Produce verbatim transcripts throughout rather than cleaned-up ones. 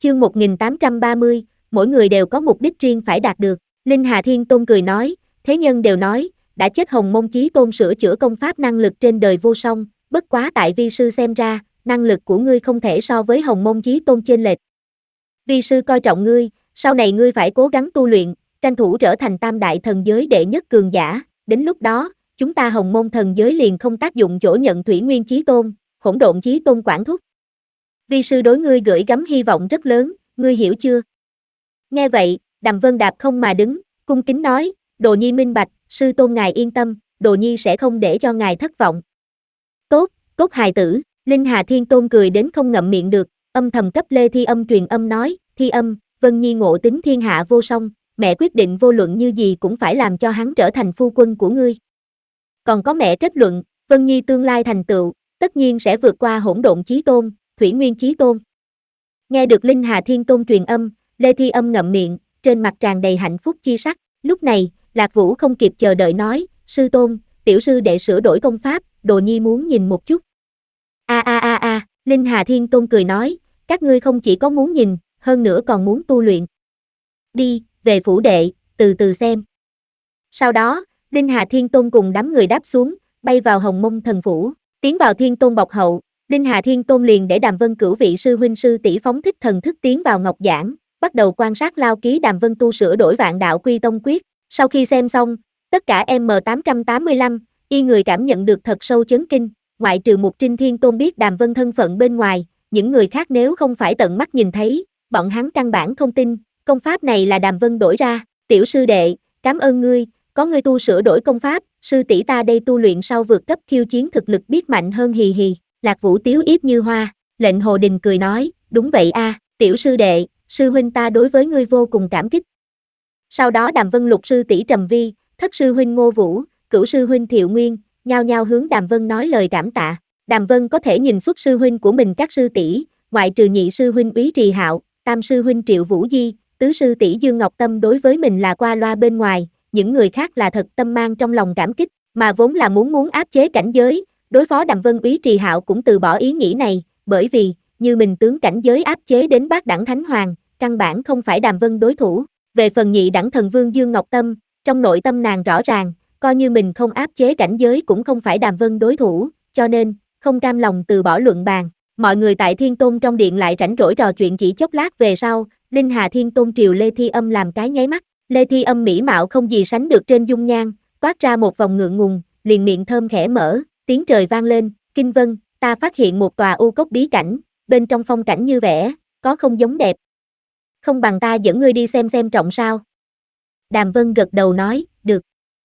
Chương một nghìn tám trăm ba mươi, mỗi người đều có mục đích riêng phải đạt được. Linh Hà Thiên Tôn cười nói, thế nhân đều nói, đã chết Hồng Mông Chí Tôn sửa chữa công pháp năng lực trên đời vô song, bất quá tại vi sư xem ra, năng lực của ngươi không thể so với Hồng Mông Chí Tôn chênh lệch. Vi sư coi trọng ngươi, sau này ngươi phải cố gắng tu luyện, tranh thủ trở thành tam đại thần giới đệ nhất cường giả, đến lúc đó, chúng ta Hồng Mông thần giới liền không tác dụng chỗ nhận Thủy Nguyên Chí Tôn, Hỗn Độn Chí Tôn quản thúc. Vi sư đối ngươi gửi gắm hy vọng rất lớn, ngươi hiểu chưa? Nghe vậy, Đàm Vân đạp không mà đứng, cung kính nói, Đồ Nhi minh bạch, sư tôn ngài yên tâm, Đồ Nhi sẽ không để cho ngài thất vọng. Tốt, tốt hài tử, Linh Hà Thiên Tôn cười đến không ngậm miệng được, âm thầm cấp Lê Thi Âm truyền âm nói, Thi Âm, Vân Nhi ngộ tính thiên hạ vô song, mẹ quyết định vô luận như gì cũng phải làm cho hắn trở thành phu quân của ngươi. Còn có mẹ kết luận, Vân Nhi tương lai thành tựu, tất nhiên sẽ vượt qua Hỗn Độn Chí Tôn, Thủy Nguyên Chí Tôn. Nghe được Linh Hà Thiên Tôn truyền âm, Lê Thi Âm ngậm miệng, trên mặt tràn đầy hạnh phúc chi sắc. Lúc này, Lạc Vũ không kịp chờ đợi nói, sư tôn, tiểu sư đệ sửa đổi công pháp, Đồ Nhi muốn nhìn một chút. A a a a, Linh Hà Thiên Tôn cười nói, các ngươi không chỉ có muốn nhìn, hơn nữa còn muốn tu luyện. Đi, về phủ đệ, từ từ xem. Sau đó, Linh Hà Thiên Tôn cùng đám người đáp xuống, bay vào Hồng Mông thần phủ, tiến vào Thiên Tôn bọc hậu. Linh Hà Thiên Tôn liền để Đàm Vân cửu vị sư huynh sư tỷ phóng thích thần thức tiến vào ngọc giảng, bắt đầu quan sát lao ký Đàm Vân tu sửa đổi vạn đạo quy tông quyết. Sau khi xem xong, tất cả M tám trăm tám mươi lăm, y người cảm nhận được thật sâu chấn kinh, ngoại trừ Mục Trinh Thiên Tôn biết Đàm Vân thân phận bên ngoài, những người khác nếu không phải tận mắt nhìn thấy, bọn hắn căn bản không tin, công pháp này là Đàm Vân đổi ra. Tiểu sư đệ, cảm ơn ngươi, có ngươi tu sửa đổi công pháp, sư tỷ ta đây tu luyện sau vượt cấp khiêu chiến thực lực biết mạnh hơn hì hì. Lạc Vũ tiếu yếp như hoa, Lệnh Hồ Đình cười nói, đúng vậy a, tiểu sư đệ, sư huynh ta đối với ngươi vô cùng cảm kích. Sau đó Đàm Vân lục sư tỷ Trầm Vi, thất sư huynh Ngô Vũ, cửu sư huynh Thiệu Nguyên, nhao nhao hướng Đàm Vân nói lời cảm tạ. Đàm Vân có thể nhìn xuất sư huynh của mình các sư tỷ, ngoại trừ nhị sư huynh Úy Trì Hạo, tam sư huynh Triệu Vũ Di, tứ sư tỷ Dương Ngọc Tâm đối với mình là qua loa bên ngoài, những người khác là thật tâm mang trong lòng cảm kích, mà vốn là muốn muốn áp chế cảnh giới. Đối phó Đàm Vân Úy Trì Hạo cũng từ bỏ ý nghĩ này, bởi vì, như mình tướng cảnh giới áp chế đến bát đẳng thánh hoàng, căn bản không phải Đàm Vân đối thủ. Về phần nhị đẳng thần vương Dương Ngọc Tâm, trong nội tâm nàng rõ ràng, coi như mình không áp chế cảnh giới cũng không phải Đàm Vân đối thủ, cho nên, không cam lòng từ bỏ luận bàn. Mọi người tại Thiên Tôn trong điện lại rảnh rỗi trò chuyện chỉ chốc lát về sau, Linh Hà Thiên Tôn triều Lê Thi Âm làm cái nháy mắt, Lê Thi Âm mỹ mạo không gì sánh được trên dung nhan, toát ra một vòng ngượng ngùng, liền miệng thơm khẽ mở. Tiếng trời vang lên, Kinh Vân, ta phát hiện một tòa u cốc bí cảnh, bên trong phong cảnh như vẽ, có không giống đẹp. Không bằng ta dẫn ngươi đi xem xem trọng sao. Đàm Vân gật đầu nói, được.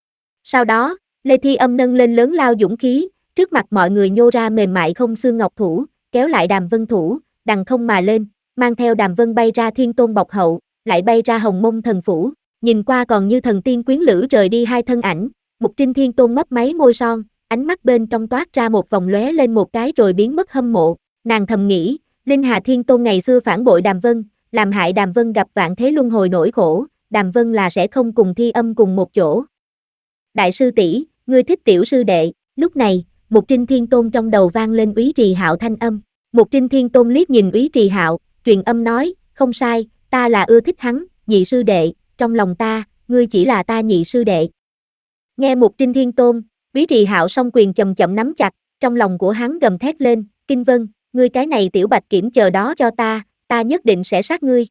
Sau đó, Lê Thi Âm nâng lên lớn lao dũng khí, trước mặt mọi người nhô ra mềm mại không xương ngọc thủ, kéo lại Đàm Vân thủ, đằng không mà lên, mang theo Đàm Vân bay ra Thiên Tôn bọc hậu, lại bay ra Hồng Mông thần phủ, nhìn qua còn như thần tiên quyến lữ rời đi hai thân ảnh. Mục Trinh Thiên Tôn mấp máy môi son, ánh mắt bên trong toát ra một vòng lóe lên một cái rồi biến mất hâm mộ, nàng thầm nghĩ, Linh Hà Thiên Tôn ngày xưa phản bội Đàm Vân, làm hại Đàm Vân gặp vạn thế luân hồi nỗi khổ, Đàm Vân là sẽ không cùng Thi Âm cùng một chỗ. Đại sư tỷ, ngươi thích tiểu sư đệ. Lúc này, Mục Trinh Thiên Tôn trong đầu vang lên Úy Trì Hạo thanh âm. Mục Trinh Thiên Tôn liếc nhìn Úy Trì Hạo, truyền âm nói, không sai, ta là ưa thích hắn, nhị sư đệ, trong lòng ta, ngươi chỉ là ta nhị sư đệ. Nghe Mục Trinh Thiên Tôn, Úy Trì Hạo song quyền chậm chậm nắm chặt, trong lòng của hắn gầm thét lên, Kinh Vân, ngươi cái này tiểu bạch kiểm chờ đó cho ta, ta nhất định sẽ sát ngươi.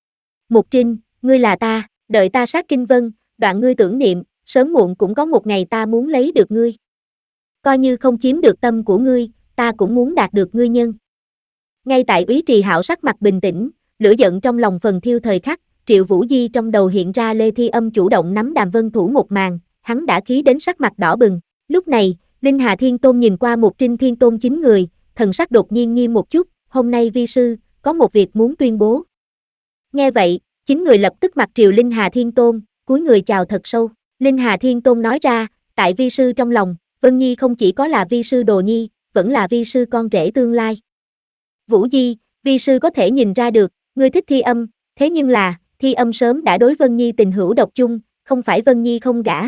Mục Trinh, ngươi là ta, đợi ta sát Kinh Vân, đoạn ngươi tưởng niệm, sớm muộn cũng có một ngày ta muốn lấy được ngươi. Coi như không chiếm được tâm của ngươi, ta cũng muốn đạt được ngươi nhân. Ngay tại Úy Trì Hạo sắc mặt bình tĩnh, lửa giận trong lòng phần thiêu thời khắc, Triệu Vũ Di trong đầu hiện ra Lê Thi Âm chủ động nắm Đàm Vân thủ một màn, hắn đã khí đến sắc mặt đỏ bừng. Lúc này, Linh Hà Thiên Tôn nhìn qua Mục Trinh Thiên Tôn chín người, thần sắc đột nhiên nghiêm một chút, hôm nay vi sư, có một việc muốn tuyên bố. Nghe vậy, chín người lập tức mặt triều Linh Hà Thiên Tôn, cúi người chào thật sâu. Linh Hà Thiên Tôn nói ra, tại vi sư trong lòng, Vân Nhi không chỉ có là vi sư đồ nhi, vẫn là vi sư con rể tương lai. Vũ Di, vi sư có thể nhìn ra được, ngươi thích Thi Âm, thế nhưng là, Thi Âm sớm đã đối Vân Nhi tình hữu độc chung, không phải Vân Nhi không gả.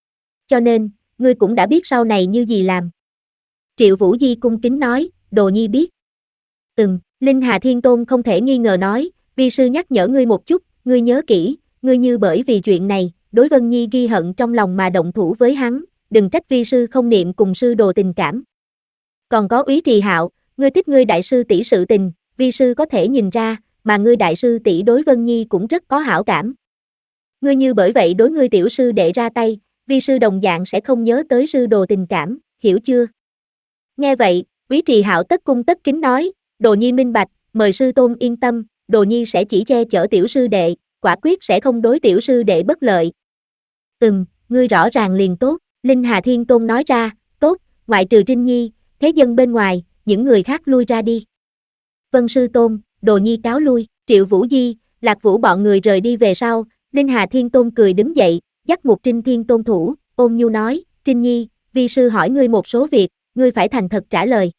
Cho nên, ngươi cũng đã biết sau này như gì làm. Triệu Vũ Di cung kính nói, đồ nhi biết. Ừm, Linh Hà Thiên Tôn không thể nghi ngờ nói, vi sư nhắc nhở ngươi một chút, ngươi nhớ kỹ, ngươi như bởi vì chuyện này, đối Vân Nhi ghi hận trong lòng mà động thủ với hắn, đừng trách vi sư không niệm cùng sư đồ tình cảm. Còn có Úy Trì Hạo, ngươi thích ngươi đại sư tỷ sự tình, vi sư có thể nhìn ra, mà ngươi đại sư tỷ đối Vân Nhi cũng rất có hảo cảm. Ngươi như bởi vậy đối ngươi tiểu sư đệ ra tay, vi sư đồng dạng sẽ không nhớ tới sư đồ tình cảm, hiểu chưa? Nghe vậy, Úy Trì Hạo tất cung tất kính nói, Đồ Nhi minh bạch, mời sư tôn yên tâm, Đồ Nhi sẽ chỉ che chở tiểu sư đệ, quả quyết sẽ không đối tiểu sư đệ bất lợi. Ừm, ngươi rõ ràng liền tốt, Linh Hà Thiên Tôn nói ra, tốt, ngoại trừ Trinh Nhi, thế dân bên ngoài, những người khác lui ra đi. Vân sư tôn, Đồ Nhi cáo lui, Triệu Vũ Di, Lạc Vũ bọn người rời đi về sau, Linh Hà Thiên Tôn cười đứng dậy, dắt Mục Trinh Thiên Tôn thủ, ôn nhu nói, Trinh Nhi, vi sư hỏi ngươi một số việc, ngươi phải thành thật trả lời.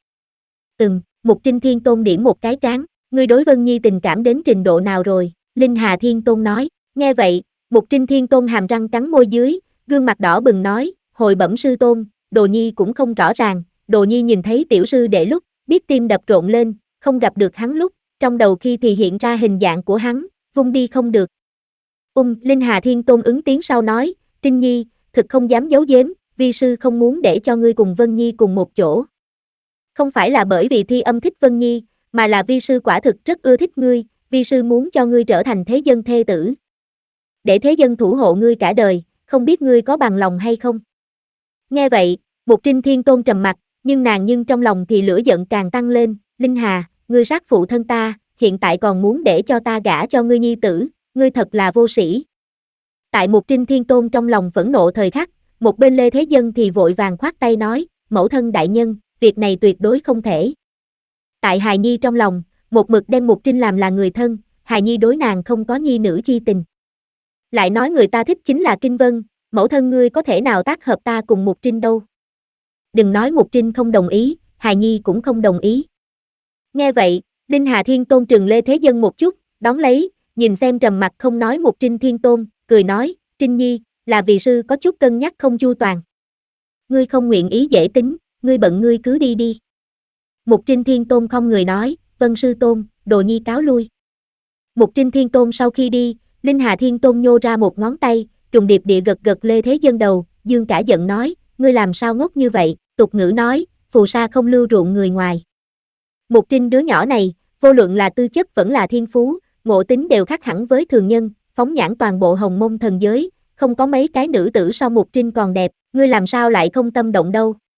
Ừm, Mục Trinh Thiên Tôn điểm một cái trán, ngươi đối Vân Nhi tình cảm đến trình độ nào rồi? Linh Hà Thiên Tôn nói, nghe vậy, Mục Trinh Thiên Tôn hàm răng cắn môi dưới, gương mặt đỏ bừng nói, hồi bẩm sư tôn, Đồ Nhi cũng không rõ ràng, Đồ Nhi nhìn thấy tiểu sư đệ lúc, biết tim đập rộn lên, không gặp được hắn lúc, trong đầu khi thì hiện ra hình dạng của hắn, vung đi không được. Ung, Linh Hà Thiên Tôn ứng tiếng sau nói, Trinh Nhi, thực không dám giấu giếm, vi sư không muốn để cho ngươi cùng Vân Nhi cùng một chỗ. Không phải là bởi vì Thi Âm thích Vân Nhi, mà là vi sư quả thực rất ưa thích ngươi, vi sư muốn cho ngươi trở thành thế dân thê tử. Để thế dân thủ hộ ngươi cả đời, không biết ngươi có bằng lòng hay không? Nghe vậy, Mục Trinh Thiên Tôn trầm mặt, nhưng nàng nhưng trong lòng thì lửa giận càng tăng lên, Linh Hà, ngươi sát phụ thân ta, hiện tại còn muốn để cho ta gả cho ngươi nhi tử, ngươi thật là vô sĩ. Tại Mục Trinh Thiên Tôn trong lòng phẫn nộ thời khắc, một bên Lê Thế Dân thì vội vàng khoát tay nói, mẫu thân đại nhân, việc này tuyệt đối không thể. Tại hài nhi trong lòng, một mực đem Mục Trinh làm là người thân, hài nhi đối nàng không có nhi nữ chi tình. Lại nói người ta thích chính là Kinh Vân, mẫu thân ngươi có thể nào tác hợp ta cùng Mục Trinh đâu. Đừng nói Mục Trinh không đồng ý, hài nhi cũng không đồng ý. Nghe vậy, Linh Hà Thiên Tôn trừng Lê Thế Dân một chút, đón lấy, nhìn xem trầm mặt không nói Mục Trinh Thiên Tôn, cười nói, Trinh Nhi, là vì sư có chút cân nhắc không chu toàn. Ngươi không nguyện ý dễ tính, ngươi bận ngươi cứ đi đi. Mục Trinh Thiên Tôn không người nói, vân sư tôn, Đồ Nhi cáo lui. Mục Trinh Thiên Tôn sau khi đi, Linh Hà Thiên Tôn nhô ra một ngón tay, trùng điệp địa gật gật Lê Thế Dân đầu, dương cả giận nói, ngươi làm sao ngốc như vậy, tục ngữ nói, phù sa không lưu ruộng người ngoài. Mục Trinh đứa nhỏ này, vô luận là tư chất vẫn là thiên phú, ngộ tính đều khác hẳn với thường nhân, phóng nhãn toàn bộ Hồng Mông thần giới, không có mấy cái nữ tử so Mục Trinh còn đẹp, ngươi làm sao lại không tâm động đâu.